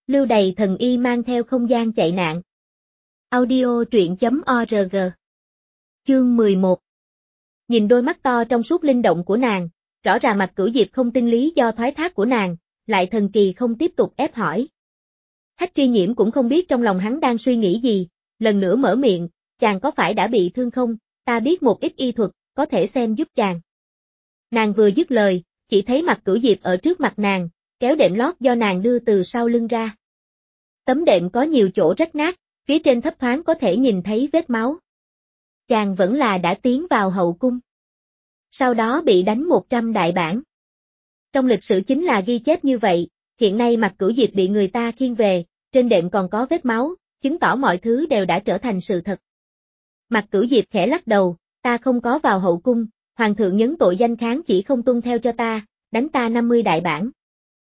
Lưu Đày thần y mang theo không gian chạy nạn. Audio truyện.org. Chương 11. Nhìn đôi mắt to trong suốt linh động của nàng, rõ ràng Mạc Cửu Diệp không tin lý do thoái thác của nàng, lại thần kỳ không tiếp tục ép hỏi. Hách Tri Nhiễm cũng không biết trong lòng hắn đang suy nghĩ gì, lần nữa mở miệng, chàng có phải đã bị thương không, ta biết một ít y thuật, có thể xem giúp chàng. Nàng vừa dứt lời, chỉ thấy Mạc Cửu Diệp ở trước mặt nàng, kéo đệm lót do nàng đưa từ sau lưng ra. Tấm đệm có nhiều chỗ rách nát, phía trên thấp thoáng có thể nhìn thấy vết máu. Chàng vẫn là đã tiến vào hậu cung. Sau đó bị đánh 100 đại bản. Trong lịch sử chính là ghi chép như vậy, hiện nay Mạc Cửu Diệp bị người ta khiêng về, trên đệm còn có vết máu, chứng tỏ mọi thứ đều đã trở thành sự thật. Mạc Cửu Diệp khẽ lắc đầu, ta không có vào hậu cung, hoàng thượng nhấn tội danh kháng chỉ không tuân theo cho ta, đánh ta 50 đại bản.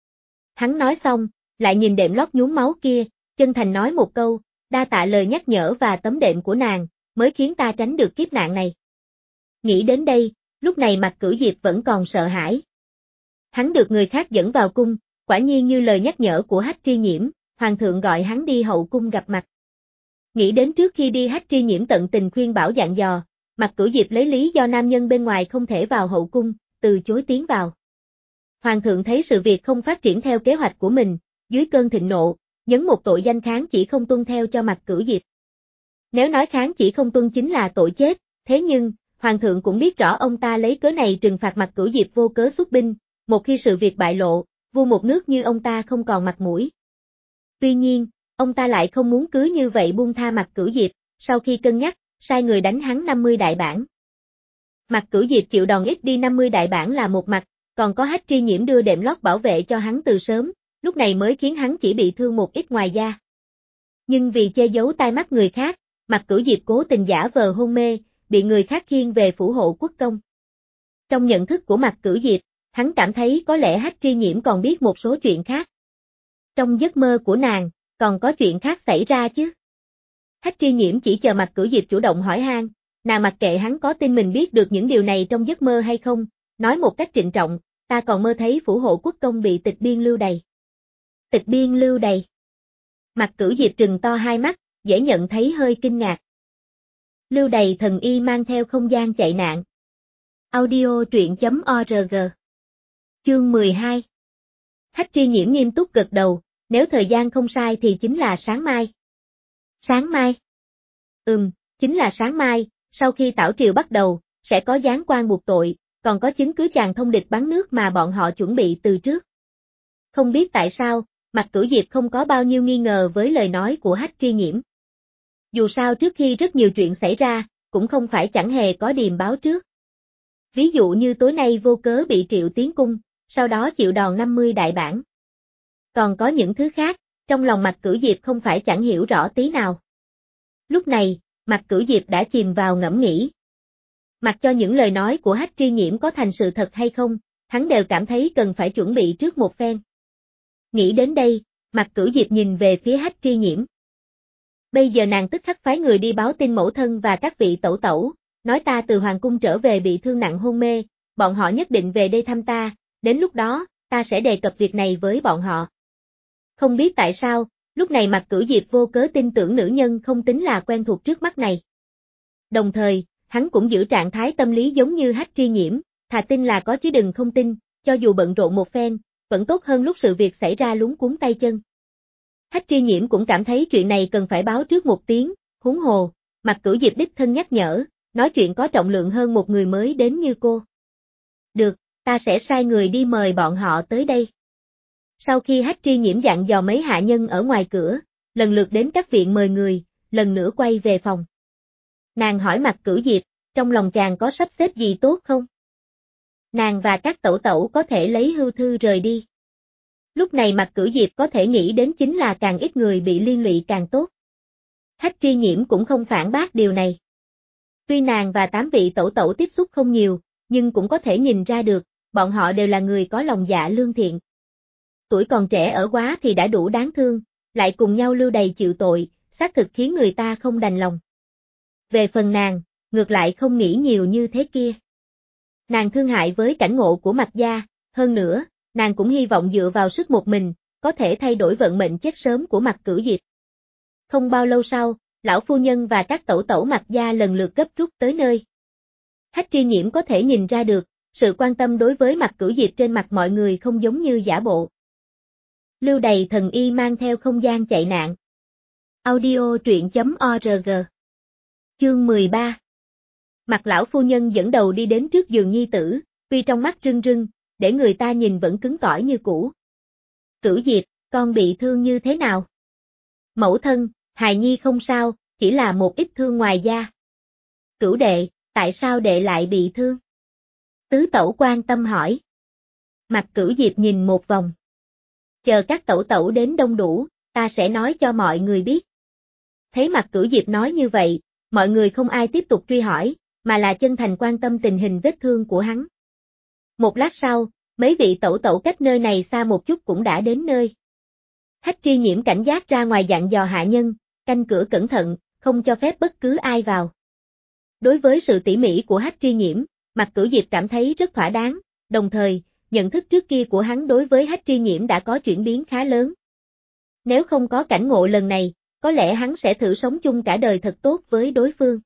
Hắn nói xong, lại nhìn đệm lót nhuốm máu kia, chân thành nói một câu, đa tạ lời nhắc nhở và tấm đệm của nàng, mới khiến ta tránh được kiếp nạn này. Nghĩ đến đây, lúc này Mạc Cửu Diệp vẫn còn sợ hãi. Hắn được người khác dẫn vào cung, quả nhiên như lời nhắc nhở của Hách Tri Nhiễm, hoàng thượng gọi hắn đi hậu cung gặp mặt. Nghĩ đến trước khi đi Hách Tri Nhiễm tận tình khuyên bảo dặn dò, Mạc Cửu Diệp lấy lý do nam nhân bên ngoài không thể vào hậu cung, từ chối tiến vào. Hoàng thượng thấy sự việc không phát triển theo kế hoạch của mình, dưới cơn thịnh nộ, nhấn một tội danh kháng chỉ không tuân theo cho Mạc Cửu Diệp. Nếu nói kháng chỉ không tuân chính là tội chết, thế nhưng, hoàng thượng cũng biết rõ ông ta lấy cớ này trừng phạt Mạc Cửu Diệp vô cớ xuất binh, một khi sự việc bại lộ, vua một nước như ông ta không còn mặt mũi. Tuy nhiên, ông ta lại không muốn cứ như vậy buông tha Mạc Cửu Diệp, sau khi cân nhắc, sai người đánh hắn 50 đại bản. Mạc Cửu Diệp chịu đòn ít đi 50 đại bản là một mặt, còn có Hách Tri Nhiễm đưa đệm lót bảo vệ cho hắn từ sớm, lúc này mới khiến hắn chỉ bị thương một ít ngoài da. Nhưng vì che giấu tai mắt người khác, Mạc Cửu Diệp cố tình giả vờ hôn mê, bị người khác khiêng về phủ hộ quốc công. Trong nhận thức của Mạc Cửu Diệp, hắn cảm thấy có lẽ Hách Tri Nhiễm còn biết một số chuyện khác. Trong giấc mơ của nàng, còn có chuyện khác xảy ra chứ. Hách Tri Nhiễm chỉ chờ Mạc Cửu Diệp chủ động hỏi han, nàng mặc kệ hắn có tin mình biết được những điều này trong giấc mơ hay không, nói một cách trịnh trọng, ta còn mơ thấy phủ hộ quốc công bị tịch biên lưu đày. Tịch biên lưu đày. Mạc Cửu Diệp trừng to hai mắt, dễ nhận thấy hơi kinh ngạc. Lưu đày thần y mang theo không gian chạy nạn. Audio truyện.org. Chương 12. Hách Tri Nhiễm nghiêm túc gật đầu, nếu thời gian không sai thì chính là sáng mai. Sáng mai? Chính là sáng mai, sau khi tảo triều bắt đầu, sẽ có giáng quan buộc tội, còn có chứng cứ chàng thông địch bắn nước mà bọn họ chuẩn bị từ trước. Không biết tại sao, Mạc Cửu Diệp không có bao nhiêu nghi ngờ với lời nói của Hách Tri Nhiễm. Dù sao trước khi rất nhiều chuyện xảy ra, cũng không phải chẳng hề có điềm báo trước. Ví dụ như tối nay vô cớ bị triệu tiến cung, sau đó chịu đòn 50 đại bản. Còn có những thứ khác, trong lòng Mạc Cửu Diệp không phải chẳng hiểu rõ tí nào. Lúc này, Mạc Cửu Diệp đã chìm vào ngẫm nghĩ. Mặc cho những lời nói của Hách Tri Nhiễm có thành sự thật hay không, hắn đều cảm thấy cần phải chuẩn bị trước một phen. Nghĩ đến đây, Mạc Cửu Diệp nhìn về phía Hách Tri Nhiễm. Bây giờ nàng tức khắc phái người đi báo tin mẫu thân và các vị tẩu tẩu, nói ta từ hoàng cung trở về bị thương nặng hôn mê, bọn họ nhất định về đây thăm ta, đến lúc đó, ta sẽ đề cập việc này với bọn họ. Không biết tại sao, lúc này Mạc Cửu Diệp vô cớ tin tưởng nữ nhân không tính là quen thuộc trước mắt này. Đồng thời, hắn cũng giữ trạng thái tâm lý giống như Hách Tri Nhiễm, thà tin là có chứ đừng không tin, cho dù bận rộn một phen, vẫn tốt hơn lúc sự việc xảy ra luống cuống tay chân. Hách Tri Nhiễm cũng cảm thấy chuyện này cần phải báo trước một tiếng, huống hồ, Mạc Cửu Diệp đích thân nhắc nhở, nói chuyện có trọng lượng hơn một người mới đến như cô. Được, ta sẽ sai người đi mời bọn họ tới đây. Sau khi Hách Tri Nhiễm dặn dò mấy hạ nhân ở ngoài cửa, lần lượt đến các viện mời người, lần nữa quay về phòng. Nàng hỏi Mạc Cửu Diệp, trong lòng chàng có sắp xếp gì tốt không? Nàng và các tẩu tẩu có thể lấy hưu thư rời đi. Lúc này Mạc Cửu Diệp có thể nghĩ đến chính là càng ít người bị liên lụy càng tốt. Hách Tri Nhiễm cũng không phản bác điều này. Tuy nàng và 8 vị tẩu tẩu tiếp xúc không nhiều, nhưng cũng có thể nhìn ra được, bọn họ đều là người có lòng dạ lương thiện. Tuổi còn trẻ ở quá thì đã đủ đáng thương, lại cùng nhau lưu đày chịu tội, xác thực khiến người ta không đành lòng. Về phần nàng, ngược lại không nghĩ nhiều như thế kia. Nàng thương hại với cảnh ngộ của Mạc gia, hơn nữa, nàng cũng hy vọng dựa vào sức một mình, có thể thay đổi vận mệnh chết sớm của Mạc Cửu Diệp. Không bao lâu sau, lão phu nhân và các tẩu tẩu Mạc gia lần lượt gấp rút tới nơi. Hách Tri Nhiễm có thể nhìn ra được, sự quan tâm đối với Mạc Cửu Diệp trên mặt mọi người không giống như giả bộ. Lưu Đày thần y mang theo không gian chạy nạn. Audio truyện.org. Chương 13. Mạc lão phu nhân dẫn đầu đi đến trước giường nhi tử, tuy trong mắt rưng rưng, để người ta nhìn vẫn cứng cỏi như cũ. Cửu Diệp, con bị thương như thế nào? Mẫu thân, hài nhi không sao, chỉ là một ít thương ngoài da. Cửu đệ, tại sao đệ lại bị thương? Tứ tẩu quan tâm hỏi. Mạc Cửu Diệp nhìn một vòng. Chờ các tẩu tẩu đến đông đủ, ta sẽ nói cho mọi người biết. Thấy Mạc Cửu Diệp nói như vậy, mọi người không ai tiếp tục truy hỏi, mà là chân thành quan tâm tình hình vết thương của hắn. Một lát sau, mấy vị tẩu tẩu cách nơi này xa một chút cũng đã đến nơi. Hách Tri Nhiễm cảnh giác ra ngoài dặn dò hạ nhân, canh cửa cẩn thận, không cho phép bất cứ ai vào. Đối với sự tỉ mỉ của Hách Tri Nhiễm, Mạc Cửu Diệp cảm thấy rất thỏa đáng, đồng thời, nhận thức trước kia của hắn đối với Hách Tri Nhiễm đã có chuyển biến khá lớn. Nếu không có cảnh ngộ lần này, có lẽ hắn sẽ thử sống chung cả đời thật tốt với đối phương.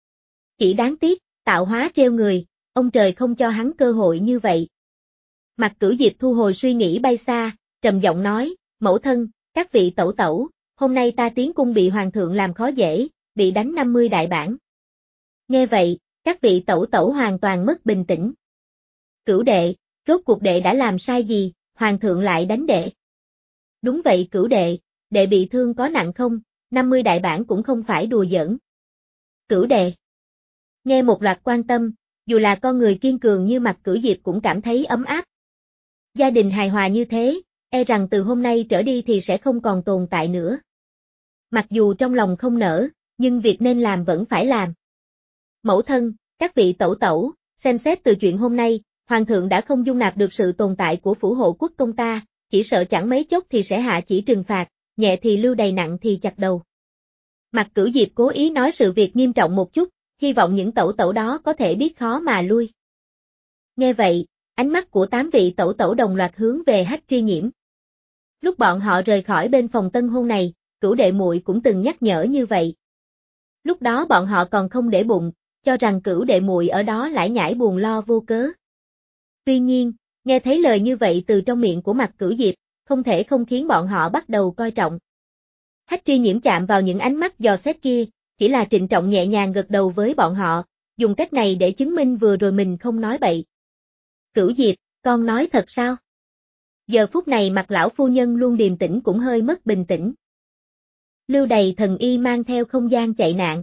Chỉ đáng tiếc, tạo hóa treo người, ông trời không cho hắn cơ hội như vậy. Mạc Cửu Diệp thu hồi suy nghĩ bay xa, trầm giọng nói, mẫu thân, các vị tẩu tẩu, hôm nay ta tiến cung bị hoàng thượng làm khó dễ, bị đánh 50 đại bản. Nghe vậy, các vị tẩu tẩu hoàn toàn mất bình tĩnh. Cửu đệ, rốt cuộc đệ đã làm sai gì, hoàng thượng lại đánh đệ? Đúng vậy Cửu đệ, đệ bị thương có nặng không, 50 đại bản cũng không phải đùa giỡn. Cửu đệ. Nghe một loạt quan tâm, dù là con người kiên cường như Mạc Cửu Diệp cũng cảm thấy ấm áp. Gia đình hài hòa như thế, e rằng từ hôm nay trở đi thì sẽ không còn tồn tại nữa. Mặc dù trong lòng không nỡ, nhưng việc nên làm vẫn phải làm. Mẫu thân, các vị tẩu tẩu, xem xét từ chuyện hôm nay, hoàng thượng đã không dung nạp được sự tồn tại của phủ hộ quốc công ta, chỉ sợ chẳng mấy chốc thì sẽ hạ chỉ trừng phạt, nhẹ thì lưu đày nặng thì chặt đầu. Mạc Cửu Diệp cố ý nói sự việc nghiêm trọng một chút, hy vọng những tẩu tẩu đó có thể biết khó mà lui. Nghe vậy, ánh mắt của 8 vị tẩu tẩu đồng loạt hướng về Hách Tri Nhiễm. Lúc bọn họ rời khỏi bên phòng tân hôn này, Cửu đệ muội cũng từng nhắc nhở như vậy. Lúc đó bọn họ còn không để bụng, cho rằng Cửu đệ muội ở đó lải nhải buồn lo vô cớ. Tuy nhiên, nghe thấy lời như vậy từ trong miệng của Mạc Cửu Diệp, không thể không khiến bọn họ bắt đầu coi trọng. Hách Tri Nhiễm chạm vào những ánh mắt dò xét kia, chỉ là trịnh trọng nhẹ nhàng gật đầu với bọn họ, dùng cách này để chứng minh vừa rồi mình không nói bậy. Cửu Diệp, con nói thật sao? Giờ phút này Mạc lão phu nhân luôn điềm tĩnh cũng hơi mất bình tĩnh. Lưu Đày thần y mang theo không gian chạy nạn.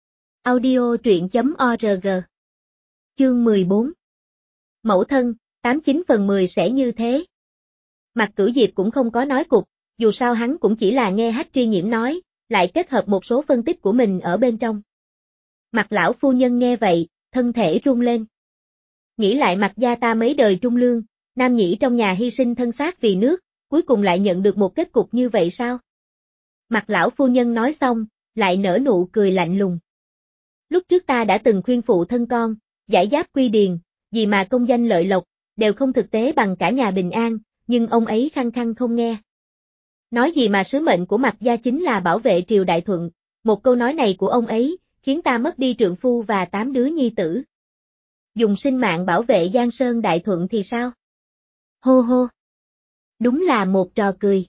Audio truyện.org. Chương 14. Mẫu thân, 89 phần 10 sẽ như thế. Mạc Cửu Diệp cũng không có nói cục, dù sao hắn cũng chỉ là nghe Hách Tri Nhiễm nói, lại kết hợp một số phân tích của mình ở bên trong. Mạc lão phu nhân nghe vậy, thân thể run lên. Nghĩ lại Mạc gia ta mấy đời trung lương, nam nhĩ trong nhà hy sinh thân xác vì nước, cuối cùng lại nhận được một kết cục như vậy sao? Mạc lão phu nhân nói xong, lại nở nụ cười lạnh lùng. Lúc trước ta đã từng khuyên phụ thân con, giải giáp quy điền, gì mà công danh lợi lộc, đều không thực tế bằng cả nhà bình an, nhưng ông ấy khăng khăng không nghe. Nói gì mà sứ mệnh của Mạc gia chính là bảo vệ triều đại thuận, một câu nói này của ông ấy, khiến ta mất đi trượng phu và 8 đứa nhi tử. Dùng sinh mạng bảo vệ Giang Sơn đại thuận thì sao? Hô hô! Đúng là một trò cười.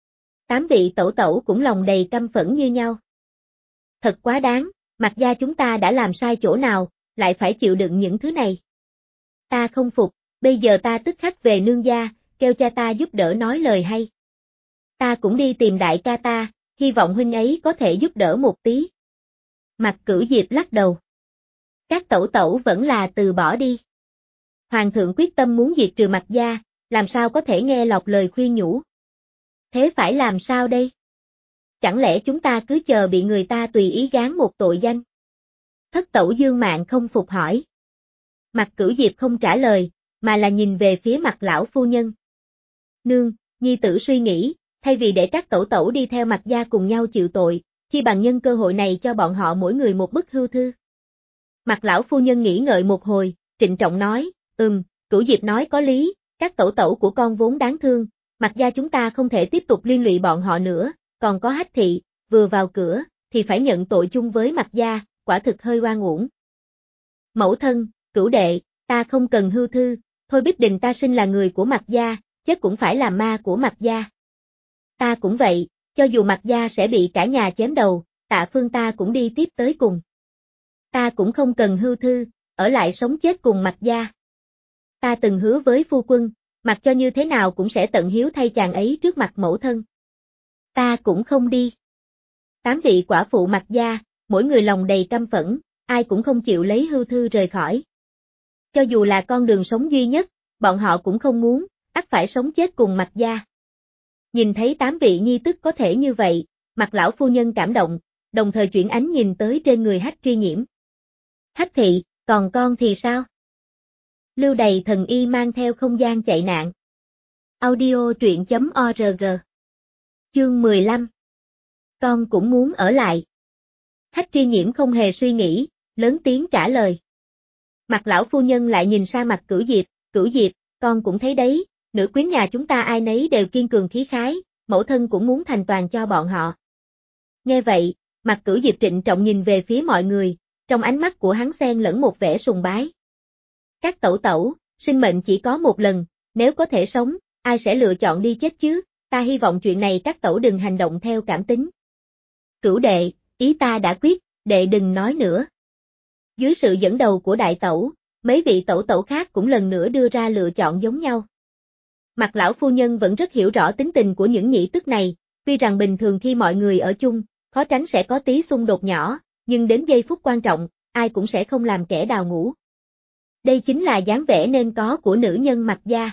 8 vị tẩu tẩu cũng lòng đầy căm phẫn như nhau. Thật quá đáng, Mạc gia chúng ta đã làm sai chỗ nào, lại phải chịu đựng những thứ này. Ta không phục, bây giờ ta tức khắc về nương gia, kêu cha ta giúp đỡ nói lời hay. Ta cũng đi tìm đại ca ta, hy vọng huynh ấy có thể giúp đỡ một tí. Mạc Cửu Diệp lắc đầu. Các tẩu tẩu vẫn là từ bỏ đi. Hoàng thượng quyết tâm muốn diệt trừ Mạc gia, làm sao có thể nghe lọt lời khuyên nhủ. Thế phải làm sao đây? Chẳng lẽ chúng ta cứ chờ bị người ta tùy ý gán một tội danh? Thất tẩu Dương Mạn không phục hỏi. Mạc Cửu Diệp không trả lời, mà là nhìn về phía Mạc lão phu nhân. Nương, nhi tử suy nghĩ, thay vì để các tẩu tẩu đi theo Mạc gia cùng nhau chịu tội, chi bằng nhân cơ hội này cho bọn họ mỗi người một bức hưu thư. Mạc lão phu nhân nghĩ ngợi một hồi, trịnh trọng nói, Cửu Diệp nói có lý, các tẩu tẩu của con vốn đáng thương, Mạc gia chúng ta không thể tiếp tục liên lụy bọn họ nữa, còn có Hách thị, vừa vào cửa, thì phải nhận tội chung với Mạc gia, quả thực hơi oan uổng. Mẫu thân, Cửu đệ, ta không cần hưu thư, thôi Bích Đình ta sinh là người của Mạc gia, chết cũng phải là ma của Mạc gia. Ta cũng vậy, cho dù Mạc gia sẽ bị cả nhà chém đầu, Tạ Phương ta cũng đi tiếp tới cùng. Ta cũng không cần hưu thư, ở lại sống chết cùng Mạc gia. Ta từng hứa với phu quân, mặc cho như thế nào cũng sẽ tận hiếu thay chàng ấy trước mặt mẫu thân. Ta cũng không đi. 8 vị quả phụ Mạc gia, mỗi người lòng đầy căm phẫn, ai cũng không chịu lấy hưu thư rời khỏi. Cho dù là con đường sống duy nhất, bọn họ cũng không muốn, ắt phải sống chết cùng Mạc gia. Nhìn thấy 8 vị nhi tức có thể như vậy, Mạc lão phu nhân cảm động, đồng thời chuyển ánh nhìn tới trên người Hách Tri Nhiễm. Hách thị, còn con thì sao? Lưu Đầy thần y mang theo không gian chạy nạn. Audio truyện.org. Chương 15. Con cũng muốn ở lại. Hách Tri Nhiễm không hề suy nghĩ, lớn tiếng trả lời. Mạc lão phu nhân lại nhìn sang mặt Cửu Diệp, con cũng thấy đấy, nữ quyến nhà chúng ta ai nấy đều kiên cường khí khái, mẫu thân cũng muốn thành toàn cho bọn họ. Nghe vậy, mặt Cửu Diệp trịnh trọng nhìn về phía mọi người, trong ánh mắt của hắn xen lẫn một vẻ sùng bái. Các tẩu tẩu, sinh mệnh chỉ có một lần, nếu có thể sống, ai sẽ lựa chọn đi chết chứ, ta hy vọng chuyện này các tẩu đừng hành động theo cảm tính. Cửu đệ, ý ta đã quyết, đệ đừng nói nữa. Dưới sự dẫn đầu của đại tẩu, mấy vị tẩu tẩu khác cũng lần nữa đưa ra lựa chọn giống nhau. Mạc lão phu nhân vẫn rất hiểu rõ tính tình của những nhị tức này, tuy rằng bình thường khi mọi người ở chung, khó tránh sẽ có tí xung đột nhỏ, nhưng đến giây phút quan trọng, ai cũng sẽ không làm kẻ đào ngũ. Đây chính là dáng vẻ nên có của nữ nhân Mạc gia.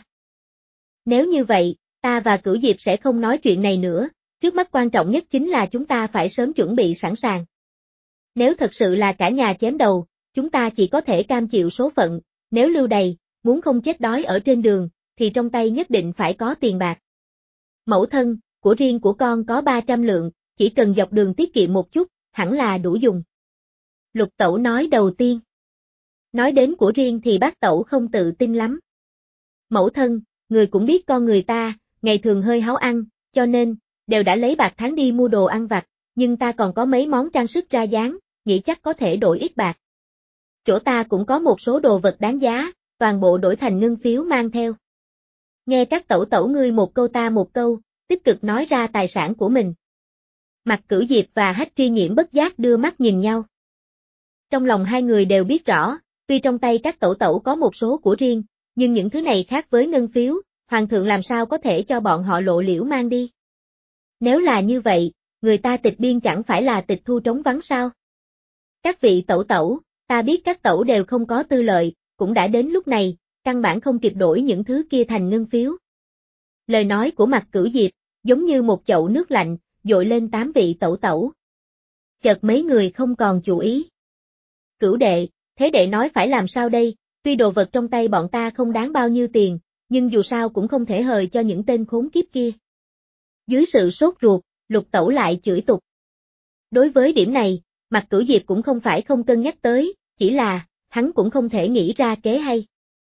Nếu như vậy, ta và Cửu Diệp sẽ không nói chuyện này nữa, trước mắt quan trọng nhất chính là chúng ta phải sớm chuẩn bị sẵn sàng. Nếu thật sự là cả nhà chém đầu, chúng ta chỉ có thể cam chịu số phận, nếu Lưu Đầy, muốn không chết đói ở trên đường, thì trong tay nhất định phải có tiền bạc. Mẫu thân, của riêng của con có 300 lượng, chỉ cần dọc đường tiết kiệm một chút, hẳn là đủ dùng. Lục tẩu nói đầu tiên. Nói đến của riêng thì bác tẩu không tự tin lắm. Mẫu thân, người cũng biết con người ta, ngày thường hơi háu ăn, cho nên, đều đã lấy bạc tháng đi mua đồ ăn vặt, nhưng ta còn có mấy món trang sức ra dáng, nghĩ chắc có thể đổi ít bạc. Chỗ ta cũng có một số đồ vật đáng giá, toàn bộ đổi thành ngân phiếu mang theo. Nghe các tẩu tẩu ngươi một câu ta một câu, tích cực nói ra tài sản của mình. Mạc Cửu Diệp và Hách Tri Nhiễm bất giác đưa mắt nhìn nhau. Trong lòng hai người đều biết rõ, tuy trong tay các tẩu tẩu có một số của riêng, nhưng những thứ này khác với ngân phiếu, hoàng thượng làm sao có thể cho bọn họ lộ liễu mang đi. Nếu là như vậy, người ta tịch biên chẳng phải là tịch thu trống vắng sao? Các vị tẩu tẩu, ta biết các tẩu đều không có tư lợi, cũng đã đến lúc này, căn bản không kịp đổi những thứ kia thành ngân phiếu. Lời nói của Mạc Cửu Diệp, giống như một chậu nước lạnh, dội lên 8 vị tẩu tẩu. Chợt mấy người không còn chú ý. Cửu đệ, thế đệ nói phải làm sao đây, tuy đồ vật trong tay bọn ta không đáng bao nhiêu tiền, nhưng dù sao cũng không thể hời cho những tên khốn kiếp kia. Dưới sự sốt ruột, Lục tẩu lại chửi tục. Đối với điểm này, Mạc Cửu Diệp cũng không phải không cân nhắc tới, chỉ là, hắn cũng không thể nghĩ ra kế hay.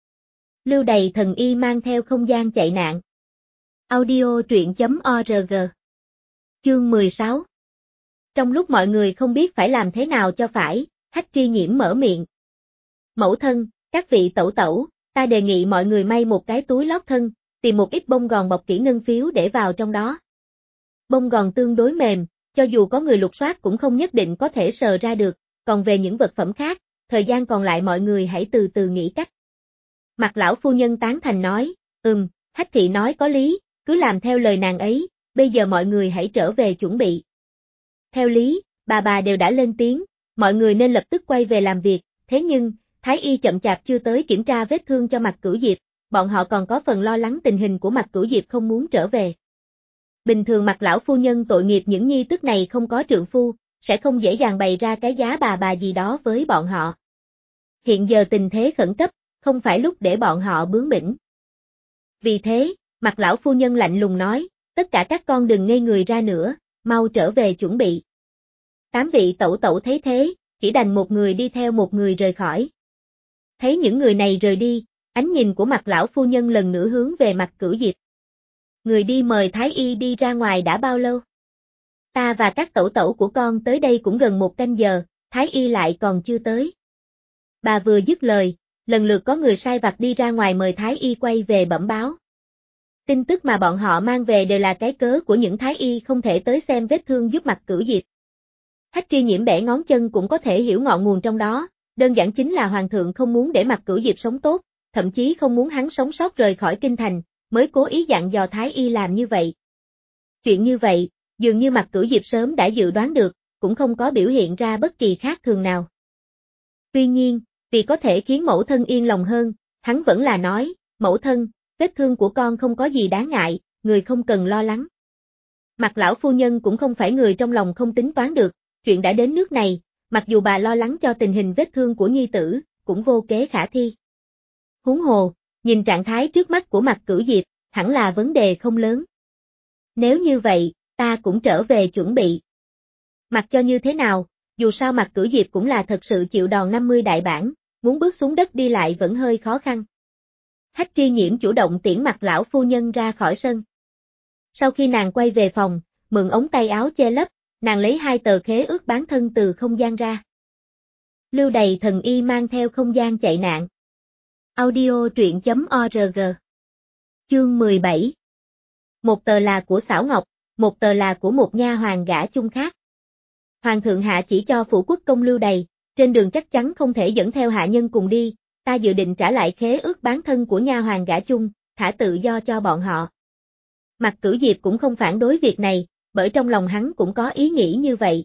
Lưu Đầy thần y mang theo không gian chạy nạn. Audio truyện.org. Chương 16. Trong lúc mọi người không biết phải làm thế nào cho phải, Hách Tri Nhiễm mở miệng. Mẫu thân, các vị tẩu tẩu, ta đề nghị mọi người may một cái túi lót thân, tìm một ít bông gòn bọc kỹ ngân phiếu để vào trong đó. Bông gòn tương đối mềm, cho dù có người lục soát cũng không nhất định có thể sờ ra được, còn về những vật phẩm khác, thời gian còn lại mọi người hãy từ từ nghĩ cách. Mạc lão phu nhân tán thành nói, Hách thị nói có lý, cứ làm theo lời nàng ấy, bây giờ mọi người hãy trở về chuẩn bị. Theo lý, bà đều đã lên tiếng, mọi người nên lập tức quay về làm việc, thế nhưng, Thái y chậm chạp chưa tới kiểm tra vết thương cho Mạc Cửu Diệp, bọn họ còn có phần lo lắng tình hình của Mạc Cửu Diệp không muốn trở về. Bình thường Mạc lão phu nhân tội nghiệp những nhi tức này không có trượng phu, sẽ không dễ dàng bày ra cái giá bà gì đó với bọn họ. Hiện giờ tình thế khẩn cấp, không phải lúc để bọn họ bướng bỉnh. Vì thế, Mạc lão phu nhân lạnh lùng nói, tất cả các con đừng ngây người ra nữa, mau trở về chuẩn bị. 8 vị tẩu tẩu thấy thế, chỉ đành một người đi theo một người rời khỏi. Thấy những người này rời đi, ánh nhìn của Mạc lão phu nhân lần nữa hướng về Mạc Cửu Diệp. người đi mời Thái Y đi ra ngoài đã bao lâu? Ta và các tẩu tẩu của con tới đây cũng gần 1 canh giờ, Thái Y lại còn chưa tới. Bà vừa dứt lời, lần lượt có người sai vặt đi ra ngoài mời Thái Y quay về bẩm báo. Tin tức mà bọn họ mang về đều là cái cớ của những Thái Y không thể tới xem vết thương giúp Mạc Cửu Diệp. Hách Tri Nhiễm bẻ ngón chân cũng có thể hiểu ngọn nguồn trong đó, đơn giản chính là Hoàng thượng không muốn để Mạc Cửu Diệp sống tốt, thậm chí không muốn hắn sống sót rời khỏi kinh thành, mới cố ý dặn dò Thái Y làm như vậy. Chuyện như vậy, dường như Mạc Cửu Diệp sớm đã dự đoán được, cũng không có biểu hiện ra bất kỳ khác thường nào. Tuy nhiên, vì có thể khiến mẫu thân yên lòng hơn, hắn vẫn là nói, mẫu thân, vết thương của con không có gì đáng ngại, người không cần lo lắng. Mạc lão phu nhân cũng không phải người trong lòng không tính toán được, chuyện đã đến nước này, mặc dù bà lo lắng cho tình hình vết thương của nhi tử, cũng vô kế khả thi. Huống hồ, nhìn trạng thái trước mắt của Mạc Cửu Diệp, hẳn là vấn đề không lớn. Nếu như vậy, ta cũng trở về chuẩn bị. Mặc cho như thế nào, dù sao Mạc Cửu Diệp cũng là thật sự chịu đòn 50 đại bản, muốn bước xuống đất đi lại vẫn hơi khó khăn. Hách Tri Nhiễm chủ động tiễn Mạc lão phu nhân ra khỏi sân. Sau khi nàng quay về phòng, mượn ống tay áo che lấp, nàng lấy 2 tờ khế ước bán thân từ không gian ra. Lưu Đày thần y mang theo không gian chạy nạn. Audio truyện.org. Chương 17. Một tờ là của Xảo Ngọc, một tờ là của một nha hoàn gả chung khác. Hoàng thượng hạ chỉ cho phủ quốc công Lưu Đày, trên đường chắc chắn không thể dẫn theo hạ nhân cùng đi, ta dự định trả lại khế ước bán thân của nha hoàn gả chung, thả tự do cho bọn họ. Mạc Cửu Diệp cũng không phản đối việc này, bởi trong lòng hắn cũng có ý nghĩ như vậy.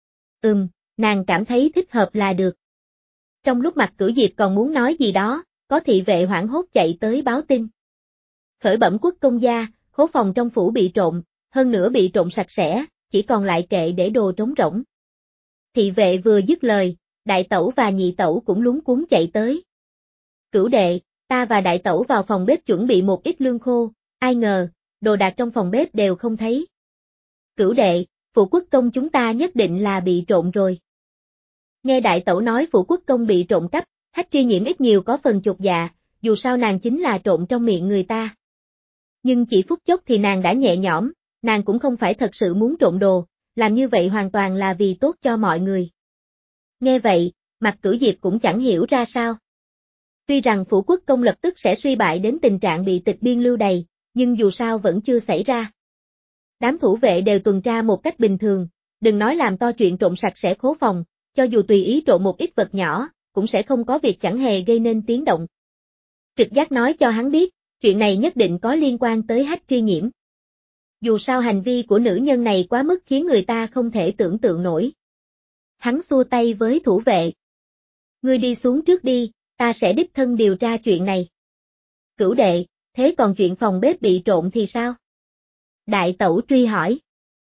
Nàng cảm thấy thích hợp là được. Trong lúc Mạc Cửu Diệp còn muốn nói gì đó, có thị vệ hoảng hốt chạy tới báo tin. Khởi bẩm quốc công gia, khố phòng trong phủ bị trộm, hơn nữa bị trộm sạch sẽ, chỉ còn lại kệ để đồ trống rỗng. Thị vệ vừa dứt lời, đại tẩu và nhị tẩu cũng lúng cuống chạy tới. Cửu đệ, ta và đại tẩu vào phòng bếp chuẩn bị một ít lương khô, ai ngờ, đồ đạc trong phòng bếp đều không thấy. Cửu đệ, phủ quốc công chúng ta nhất định là bị trộm rồi. Nghe đại tẩu nói phủ quốc công bị trộm cắp, Hách Tri Nhiễm ít nhiều có phần chột dạ, dù sao nàng chính là trộm trong miệng người ta. Nhưng chỉ phút chốc thì nàng đã nhẹ nhõm, nàng cũng không phải thật sự muốn trộm đồ, làm như vậy hoàn toàn là vì tốt cho mọi người. Nghe vậy, Mạc Cửu Diệp cũng chẳng hiểu ra sao. Tuy rằng phủ quốc công lập tức sẽ suy bại đến tình trạng bị tịch biên Lưu Đày, nhưng dù sao vẫn chưa xảy ra. Đám thủ vệ đều tuần tra một cách bình thường, đừng nói làm to chuyện trộm sạch sẽ khố phòng, cho dù tùy ý trộm một ít vật nhỏ, cũng sẽ không có việc chẳng hề gây nên tiếng động. Trực giác nói cho hắn biết, chuyện này nhất định có liên quan tới Hách Tri Nhiễm. Dù sao hành vi của nữ nhân này quá mức khiến người ta không thể tưởng tượng nổi. Hắn xua tay với thủ vệ. Ngươi đi xuống trước đi, ta sẽ đích thân điều tra chuyện này. Cửu đệ, thế còn chuyện phòng bếp bị trộm thì sao? Đại tẩu truy hỏi.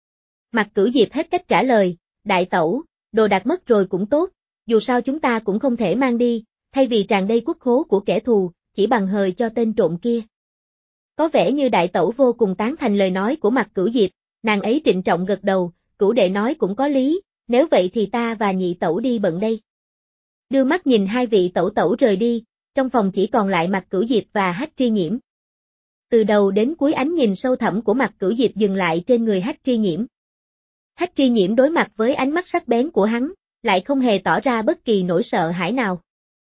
Mạc Cửu Diệp hết cách trả lời, đại tẩu, đồ đạc mất rồi cũng tốt, dù sao chúng ta cũng không thể mang đi, thay vì tràn đầy quốc khố của kẻ thù, chỉ bằng hời cho tên trộm kia. Có vẻ như đại tẩu vô cùng tán thành lời nói của Mạc Cửu Diệp, nàng ấy trịnh trọng gật đầu, cửu đệ nói cũng có lý, nếu vậy thì ta và nhị tẩu đi bận đây. Đưa mắt nhìn hai vị tẩu tẩu rời đi, trong phòng chỉ còn lại Mạc Cửu Diệp và Hách Tri Nhiễm. Từ đầu đến cuối ánh nhìn sâu thẳm của Mạc Cửu Diệp dừng lại trên người Hách Tri Nhiễm. Hách Tri Nhiễm đối mặt với ánh mắt sắc bén của hắn, lại không hề tỏ ra bất kỳ nỗi sợ hãi nào.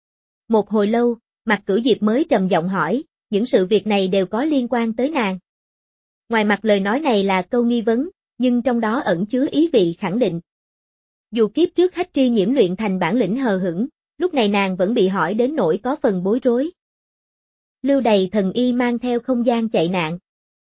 Một hồi lâu, Mạc Cửu Diệp mới trầm giọng hỏi, những sự việc này đều có liên quan tới nàng. Ngoài mặt lời nói này là câu nghi vấn, nhưng trong đó ẩn chứa ý vị khẳng định. Dù kiếp trước Hách Tri Nhiễm luyện thành bản lĩnh hờ hững, lúc này nàng vẫn bị hỏi đến nỗi có phần bối rối. Lưu Đày thần y mang theo không gian chạy nạn.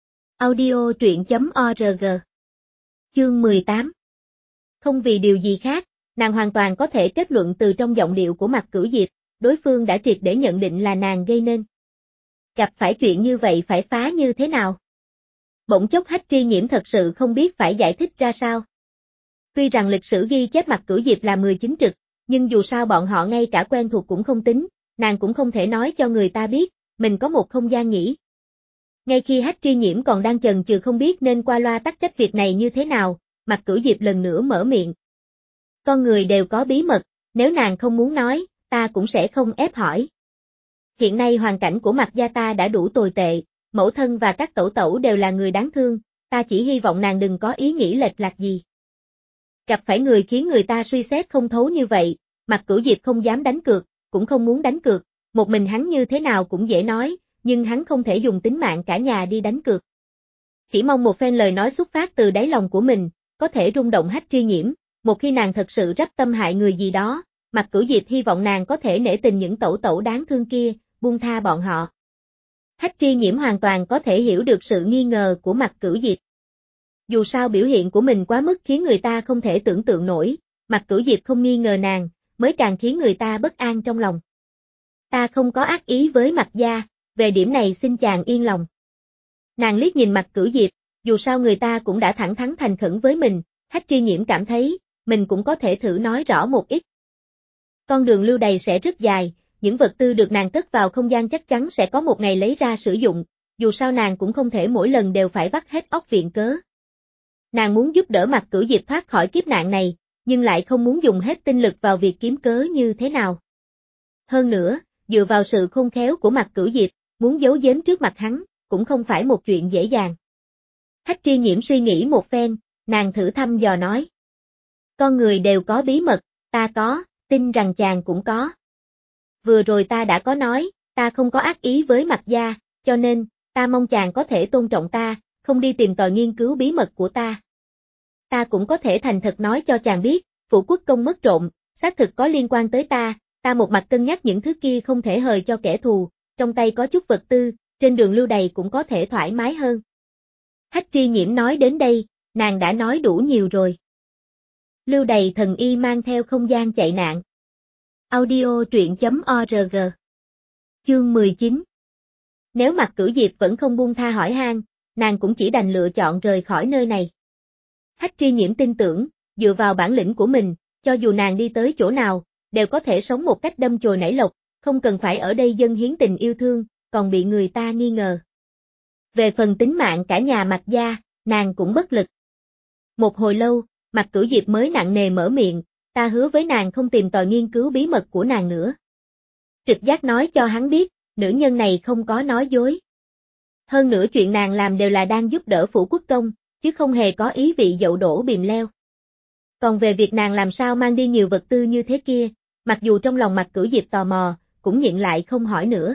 Audio truyện.org. Chương 18. Không vì điều gì khác, nàng hoàn toàn có thể kết luận từ trong giọng điệu của Mạc Cửu Diệp, đối phương đã triệt để nhận định là nàng gây nên. Gặp phải chuyện như vậy phải phá như thế nào? Bỗng chốc Hách Tri Nhiễm thật sự không biết phải giải thích ra sao. Tuy rằng lịch sử ghi chép Mạc Cửu Diệp là 19 trực, nhưng dù sao bọn họ ngay cả quen thuộc cũng không tính, nàng cũng không thể nói cho người ta biết, mình có một không gian nghỉ. Ngay khi Hách Tri Nhiễm còn đang chần chừ không biết nên qua loa tắc trách việc này như thế nào, Mạc Cửu Diệp lần nữa mở miệng. Con người đều có bí mật, nếu nàng không muốn nói, ta cũng sẽ không ép hỏi. Hiện nay hoàn cảnh của Mạc gia ta đã đủ tồi tệ, mẫu thân và các tẩu tẩu đều là người đáng thương, ta chỉ hy vọng nàng đừng có ý nghĩ lệch lạc gì. Gặp phải người khiến người ta suy xét không thấu như vậy, Mạc Cửu Diệp không dám đánh cược, cũng không muốn đánh cược, một mình hắn như thế nào cũng dễ nói, nhưng hắn không thể dùng tính mạng cả nhà đi đánh cược. Chỉ mong một phen lời nói xuất phát từ đáy lòng của mình, có thể rung động Hách Tri Nhiễm, một khi nàng thật sự rắp tâm hại người gì đó, Mạc Cửu Diệp hy vọng nàng có thể nể tình những tẩu tẩu đáng thương kia, buông tha bọn họ. Hách Tri Nhiễm hoàn toàn có thể hiểu được sự nghi ngờ của Mạc Cửu Diệp. Dù sao biểu hiện của mình quá mức khiến người ta không thể tưởng tượng nổi, Mạc Cửu Diệp không nghi ngờ nàng, mới càng khiến người ta bất an trong lòng. Ta không có ác ý với Mạc gia, về điểm này xin chàng yên lòng. Nàng liếc nhìn Mạc Cửu Diệp, dù sao người ta cũng đã thẳng thắn thành khẩn với mình, Hách Tri Nhiễm cảm thấy, mình cũng có thể thử nói rõ một ít. Con đường lưu đày sẽ rất dài, những vật tư được nàng cất vào không gian chắc chắn sẽ có một ngày lấy ra sử dụng, dù sao nàng cũng không thể mỗi lần đều phải vắt hết óc viện cớ. Nàng muốn giúp đỡ Mạc Cửu Diệp thoát khỏi kiếp nạn này, nhưng lại không muốn dùng hết tinh lực vào việc kiếm cớ như thế nào. Hơn nữa, dựa vào sự khôn khéo của Mạc Cửu Diệp, muốn giấu giếm trước mặt hắn, cũng không phải một chuyện dễ dàng. Hách Tri Nhiễm suy nghĩ một phen, nàng thử thăm dò nói. Con người đều có bí mật, ta có, tin rằng chàng cũng có. Vừa rồi ta đã có nói, ta không có ác ý với Mạc gia, cho nên, ta mong chàng có thể tôn trọng ta, không đi tìm tòi nghiên cứu bí mật của ta. Ta cũng có thể thành thật nói cho chàng biết, Phủ Quốc Công mất trộm, xác thực có liên quan tới ta một mặt cân nhắc những thứ kia không thể hời cho kẻ thù, trong tay có chút vật tư, trên đường lưu đày cũng có thể thoải mái hơn. Hách Tri Nhiễm nói đến đây, nàng đã nói đủ nhiều rồi. Lưu đày thần y mang theo không gian chạy nạn. Audio truyện.org. Chương 19. Nếu Mạc Cửu Diệp vẫn không buông tha hỏi han, nàng cũng chỉ đành lựa chọn rời khỏi nơi này. Hách Tri Nhiễm tin tưởng, dựa vào bản lĩnh của mình, cho dù nàng đi tới chỗ nào, đều có thể sống một cách đâm chồi nảy lộc, không cần phải ở đây dâng hiến tình yêu thương, còn bị người ta nghi ngờ. Về phần tính mạng cả nhà Mạc gia, nàng cũng bất lực. Một hồi lâu, Mạc Cửu Diệp mới nặng nề mở miệng, ta hứa với nàng không tìm tòi nghiên cứu bí mật của nàng nữa. Trực giác nói cho hắn biết, nữ nhân này không có nói dối. Hơn nữa chuyện nàng làm đều là đang giúp đỡ Phủ Quốc Công, chứ không hề có ý vị dậu đổ bìm leo. Còn về việc nàng làm sao mang đi nhiều vật tư như thế kia, mặc dù trong lòng Mạc Cửu Diệp tò mò, cũng nhịn lại không hỏi nữa.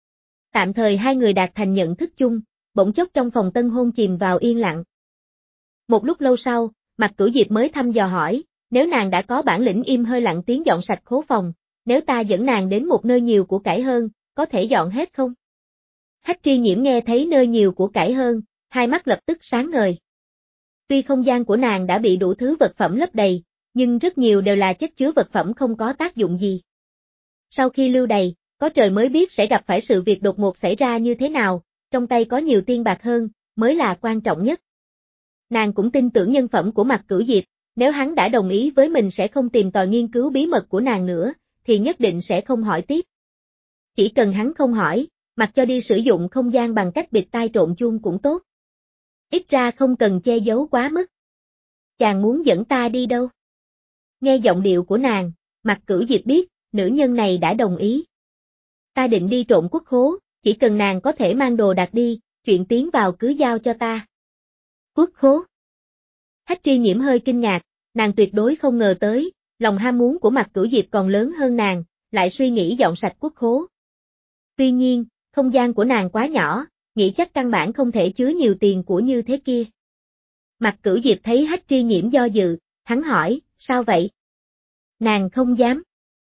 Tạm thời hai người đạt thành nhận thức chung, bỗng chốc trong phòng tân hôn chìm vào yên lặng. Một lúc lâu sau, Mạc Cửu Diệp mới thăm dò hỏi, nếu nàng đã có bản lĩnh im hơi lặng tiếng dọn sạch khố phòng, nếu ta dẫn nàng đến một nơi nhiều của cải hơn, có thể dọn hết không? Hách Tri Nhiễm nghe thấy nơi nhiều của cải hơn, hai mắt lập tức sáng ngời. Tuy không gian của nàng đã bị đủ thứ vật phẩm lấp đầy, nhưng rất nhiều đều là chất chứa vật phẩm không có tác dụng gì. Sau khi lưu đày, có trời mới biết sẽ gặp phải sự việc đột ngột xảy ra như thế nào, trong tay có nhiều tiền bạc hơn, mới là quan trọng nhất. Nàng cũng tin tưởng nhân phẩm của Mạc Cửu Diệp, nếu hắn đã đồng ý với mình sẽ không tìm tòi nghiên cứu bí mật của nàng nữa, thì nhất định sẽ không hỏi tiếp. Chỉ cần hắn không hỏi, mặc cho đi sử dụng không gian bằng cách bịt tai trộn chuông cũng tốt. Ít ra không cần che giấu quá mức. Chàng muốn dẫn ta đi đâu? Nghe giọng điệu của nàng, Mạc Cửu Diệp biết, nữ nhân này đã đồng ý. Ta định đi trộn quốc khố, chỉ cần nàng có thể mang đồ đạc đi, chuyện tiến vào cứ giao cho ta. Quốc khố? Hách Tri Nhiễm hơi kinh ngạc, nàng tuyệt đối không ngờ tới, lòng ham muốn của Mạc Cửu Diệp còn lớn hơn nàng, lại suy nghĩ dọn sạch quốc khố. Tuy nhiên, không gian của nàng quá nhỏ, nghĩ chắc căn bản không thể chứa nhiều tiền của như thế kia. Mạc Cửu Diệp thấy Hách Tri Nhiễm do dự, hắn hỏi, sao vậy? Nàng không dám.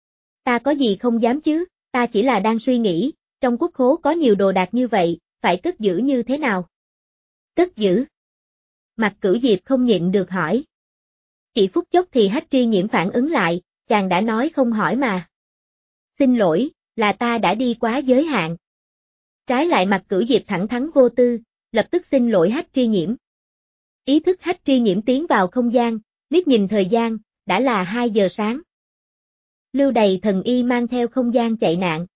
Ta có gì không dám chứ, ta chỉ là đang suy nghĩ, trong quốc khố có nhiều đồ đạc như vậy, phải cất giữ như thế nào? Cất giữ? Mạc Cửu Diệp không nhịn được hỏi. Chỉ phút chốc thì Hách Tri Nhiễm phản ứng lại, chàng đã nói không hỏi mà. Xin lỗi, là ta đã đi quá giới hạn. Trái lại Mạc Cửu Diệp thẳng thắn vô tư, lập tức xin lỗi Hách Tri Nhiễm. Ý thức Hách Tri Nhiễm tiến vào không gian, liếc nhìn thời gian, đã là 2 giờ sáng. Lưu đày thần y mang theo không gian chạy nạn.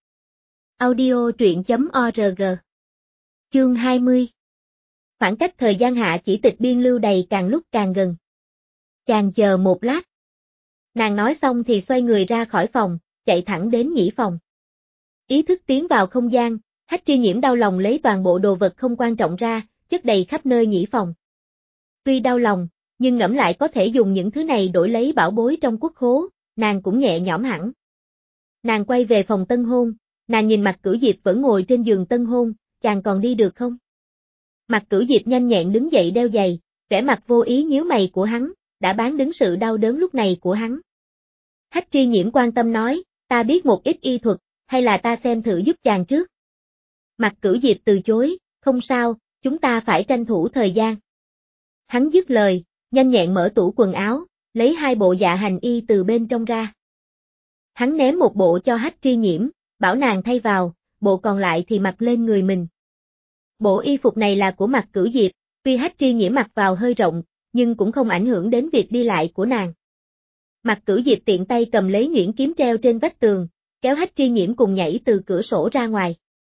Audio truyện.org. Chương 20. Khoảng cách thời gian hạ chỉ tịch biên lưu đày càng lúc càng gần. Chàng chờ một lát. Nàng nói xong thì xoay người ra khỏi phòng, chạy thẳng đến nhĩ phòng. Ý thức tiến vào không gian, Hách Tri Nhiễm đau lòng lấy toàn bộ đồ vật không quan trọng ra, chất đầy khắp nơi nhĩ phòng. Tuy đau lòng, nhưng ngẫm lại có thể dùng những thứ này đổi lấy bảo bối trong quốc khố, nàng cũng nhẹ nhõm hẳn. Nàng quay về phòng tân hôn, nàng nhìn Mạc Cửu Diệp vẫn ngồi trên giường tân hôn, chàng còn đi được không? Mạc Cửu Diệp nhanh nhẹn đứng dậy đeo giày, vẻ mặt vô ý nhíu mày của hắn, đã bán đứng sự đau đớn lúc này của hắn. Hách Tri Nhiễm quan tâm nói, ta biết một ít y thuật, hay là ta xem thử giúp chàng trước. Mạc Cửu Diệp từ chối, không sao, chúng ta phải tranh thủ thời gian. Hắn dứt lời, nhanh nhẹn mở tủ quần áo, lấy 2 bộ dạ hành y từ bên trong ra. Hắn ném một bộ cho Hách Tri Nhiễm, bảo nàng thay vào, bộ còn lại thì mặc lên người mình. Bộ y phục này là của Mạc Cửu Diệp, tuy Hách Tri Nhiễm mặc vào hơi rộng, nhưng cũng không ảnh hưởng đến việc đi lại của nàng. Mạc Cửu Diệp tiện tay cầm lấy nhuyễn kiếm treo trên vách tường, kéo Hách Tri Nhiễm cùng nhảy từ cửa sổ ra ngoài.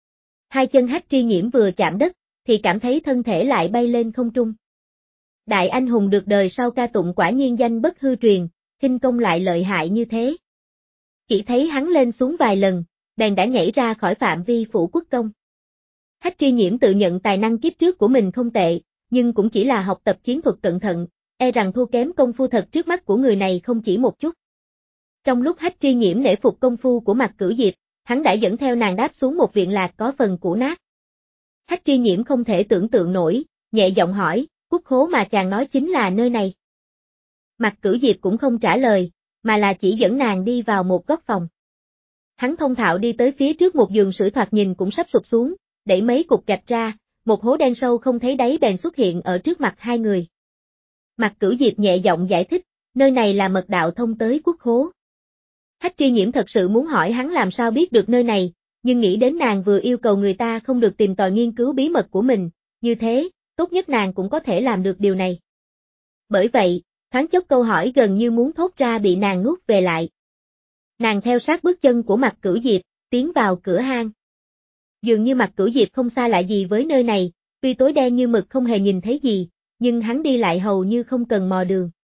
2 chân Hách Tri Nhiễm vừa chạm đất, thì cảm thấy thân thể lại bay lên không trung. Đại anh hùng được đời sau ca tụng quả nhiên danh bất hư truyền, khinh công lại lợi hại như thế. Chỉ thấy hắn lên xuống vài lần, bèn đã nhảy ra khỏi phạm vi phủ quốc công. Hách Tri Nhiễm tự nhận tài năng kiếp trước của mình không tệ, nhưng cũng chỉ là học tập chiến thuật cẩn thận, e rằng thua kém công phu thật trước mắt của người này không chỉ một chút. Trong lúc Hách Tri Nhiễm nể phục công phu của Mạc Cửu Diệp, hắn đã dẫn theo nàng đáp xuống một viện lạc có phần cũ nát. Hách Tri Nhiễm không thể tưởng tượng nổi, nhẹ giọng hỏi, quốc khố mà chàng nói chính là nơi này. Mạc Cửu Diệp cũng không trả lời, mà là chỉ dẫn nàng đi vào một góc phòng. Hắn thông thạo đi tới phía trước một giường sưởi thoạt nhìn cũng sắp sụp xuống, đẩy mấy cục gạch ra, một hố đen sâu không thấy đáy bèn xuất hiện ở trước mặt hai người. Mạc Cửu Diệp nhẹ giọng giải thích, nơi này là mật đạo thông tới quốc khố. Hách Tri Nhiễm thật sự muốn hỏi hắn làm sao biết được nơi này, nhưng nghĩ đến nàng vừa yêu cầu người ta không được tìm tòi nghiên cứu bí mật của mình, như thế, tốt nhất nàng cũng có thể làm được điều này. Bởi vậy, thoáng chốc câu hỏi gần như muốn thốt ra bị nàng nuốt về lại. Nàng theo sát bước chân của Mạc Cửu Diệp, tiến vào cửa hang. Dường như Mạc Cửu Diệp không xa lạ gì với nơi này, tuy tối đen như mực không hề nhìn thấy gì, nhưng hắn đi lại hầu như không cần mò đường.